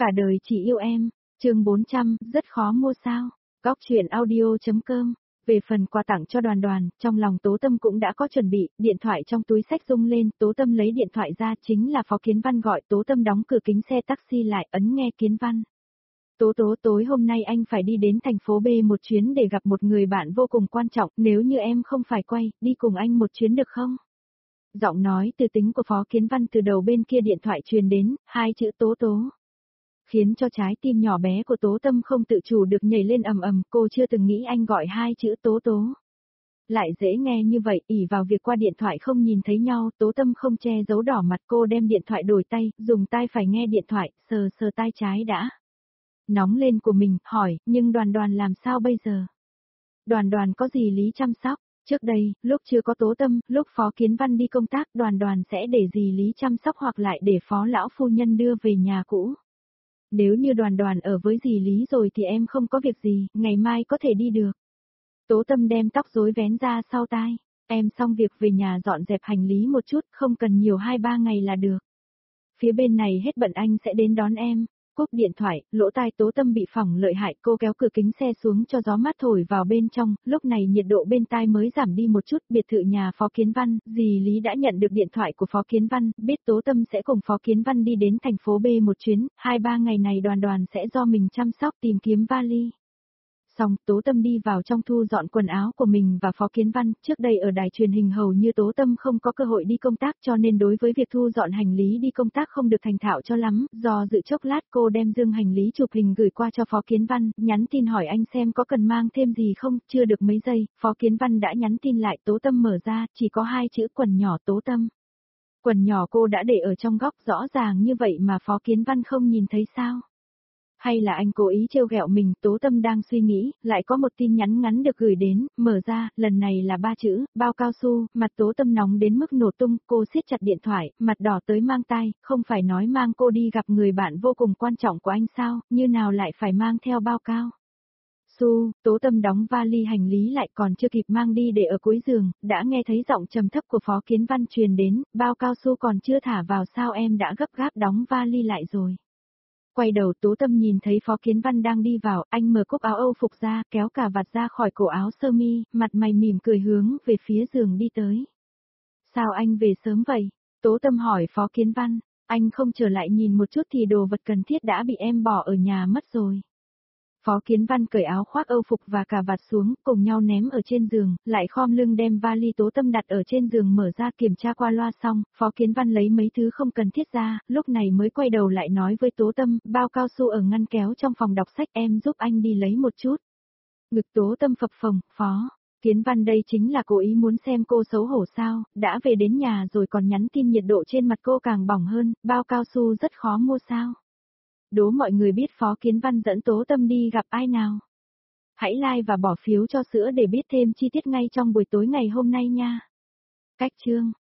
Cả đời chỉ yêu em, chương 400, rất khó mua sao. Góc chuyện audio.com. Về phần quà tặng cho Đoàn Đoàn, trong lòng Tố Tâm cũng đã có chuẩn bị, điện thoại trong túi xách rung lên, Tố Tâm lấy điện thoại ra, chính là Phó Kiến Văn gọi. Tố Tâm đóng cửa kính xe taxi lại, ấn nghe Kiến Văn. Tố tối hôm nay anh phải đi đến thành phố B một chuyến để gặp một người bạn vô cùng quan trọng, nếu như em không phải quay, đi cùng anh một chuyến được không? Giọng nói từ tính của Phó Kiến Văn từ đầu bên kia điện thoại truyền đến, hai chữ Tố. Khiến cho trái tim nhỏ bé của Tố Tâm không tự chủ được nhảy lên ầm ầm, cô chưa từng nghĩ anh gọi hai chữ Tố. Lại dễ nghe như vậy, ỷ vào việc qua điện thoại không nhìn thấy nhau, Tố Tâm không che giấu đỏ mặt, cô đem điện thoại đổi tay, dùng tai phải nghe điện thoại, sờ tai trái đã. Nóng lên của mình, hỏi, nhưng Đoàn làm sao bây giờ? Đoàn có gì lý chăm sóc? Trước đây, lúc chưa có Tố Tâm, lúc Phó Kiến Văn đi công tác, Đoàn sẽ để dì Lý chăm sóc hoặc lại để Phó lão phu nhân đưa về nhà cũ. Nếu như Đoàn ở với dì Lý rồi thì em không có việc gì, ngày mai có thể đi được. Tố Tâm đem tóc rối vén ra sau tai. Em xong việc về nhà dọn dẹp hành lý một chút, không cần nhiều 2-3 ngày là được. Phía bên này hết bận anh sẽ đến đón em. Cúp điện thoại, lỗ tai Tố Tâm bị phỏng lợi hại, cô kéo cửa kính xe xuống cho gió mát thổi vào bên trong, lúc này nhiệt độ bên tai mới giảm đi một chút. Biệt thự nhà Phó Kiến Văn, dì Lý đã nhận được điện thoại của Phó Kiến Văn, biết Tố Tâm sẽ cùng Phó Kiến Văn đi đến thành phố B một chuyến, 2-3 ngày này Đoàn sẽ do mình chăm sóc tìm kiếm vali. Xong, Tố Tâm đi vào trong thu dọn quần áo của mình và Phó Kiến Văn, trước đây ở đài truyền hình hầu như Tố Tâm không có cơ hội đi công tác cho nên đối với việc thu dọn hành lý đi công tác không được thành thạo cho lắm, do dự chốc lát cô đem dương hành lý chụp hình gửi qua cho Phó Kiến Văn, nhắn tin hỏi anh xem có cần mang thêm gì không, chưa được mấy giây, Phó Kiến Văn đã nhắn tin lại. Tố Tâm mở ra, chỉ có 2 chữ quần nhỏ Tố Tâm. Quần nhỏ cô đã để ở trong góc rõ ràng như vậy mà Phó Kiến Văn không nhìn thấy sao? Hay là anh cố ý trêu ghẹo mình? Tố Tâm đang suy nghĩ, lại có một tin nhắn ngắn được gửi đến, mở ra, lần này là 3 chữ, bao cao su, mặt Tố Tâm nóng đến mức nổ tung, cô siết chặt điện thoại, mặt đỏ tới mang tai, không phải nói mang cô đi gặp người bạn vô cùng quan trọng của anh sao, như nào lại phải mang theo bao cao su? Tố Tâm đóng vali hành lý lại, còn chưa kịp mang đi để ở cuối giường, đã nghe thấy giọng trầm thấp của Phó Kiến Văn truyền đến, bao cao su còn chưa thả vào sao em đã gấp gáp đóng vali lại rồi. Quay đầu Tố Tâm nhìn thấy Phó Kiến Văn đang đi vào, anh mở cúc áo Âu phục ra, kéo cà vạt ra khỏi cổ áo sơ mi, mặt mày mỉm cười hướng về phía giường đi tới. Sao anh về sớm vậy? Tố Tâm hỏi Phó Kiến Văn, anh không trở lại nhìn một chút thì đồ vật cần thiết đã bị em bỏ ở nhà mất rồi. Phó Kiến Văn cởi áo khoác Âu phục và cà vạt xuống, cùng nhau ném ở trên giường, lại khom lưng đem vali Tố Tâm đặt ở trên giường mở ra kiểm tra qua loa xong, Phó Kiến Văn lấy mấy thứ không cần thiết ra, lúc này mới quay đầu lại nói với Tố Tâm, bao cao su ở ngăn kéo trong phòng đọc sách em giúp anh đi lấy một chút. Ngực Tố Tâm phập phồng, Phó Kiến Văn đây chính là cố ý muốn xem cô xấu hổ sao, đã về đến nhà rồi còn nhắn tin nhiệt độ trên mặt cô càng bỏng hơn, bao cao su rất khó mua sao? Đố mọi người biết Phó Kiến Văn dẫn Tố Tâm đi gặp ai nào. Hãy like và bỏ phiếu cho sữa để biết thêm chi tiết ngay trong buổi tối ngày hôm nay nha. Cách chương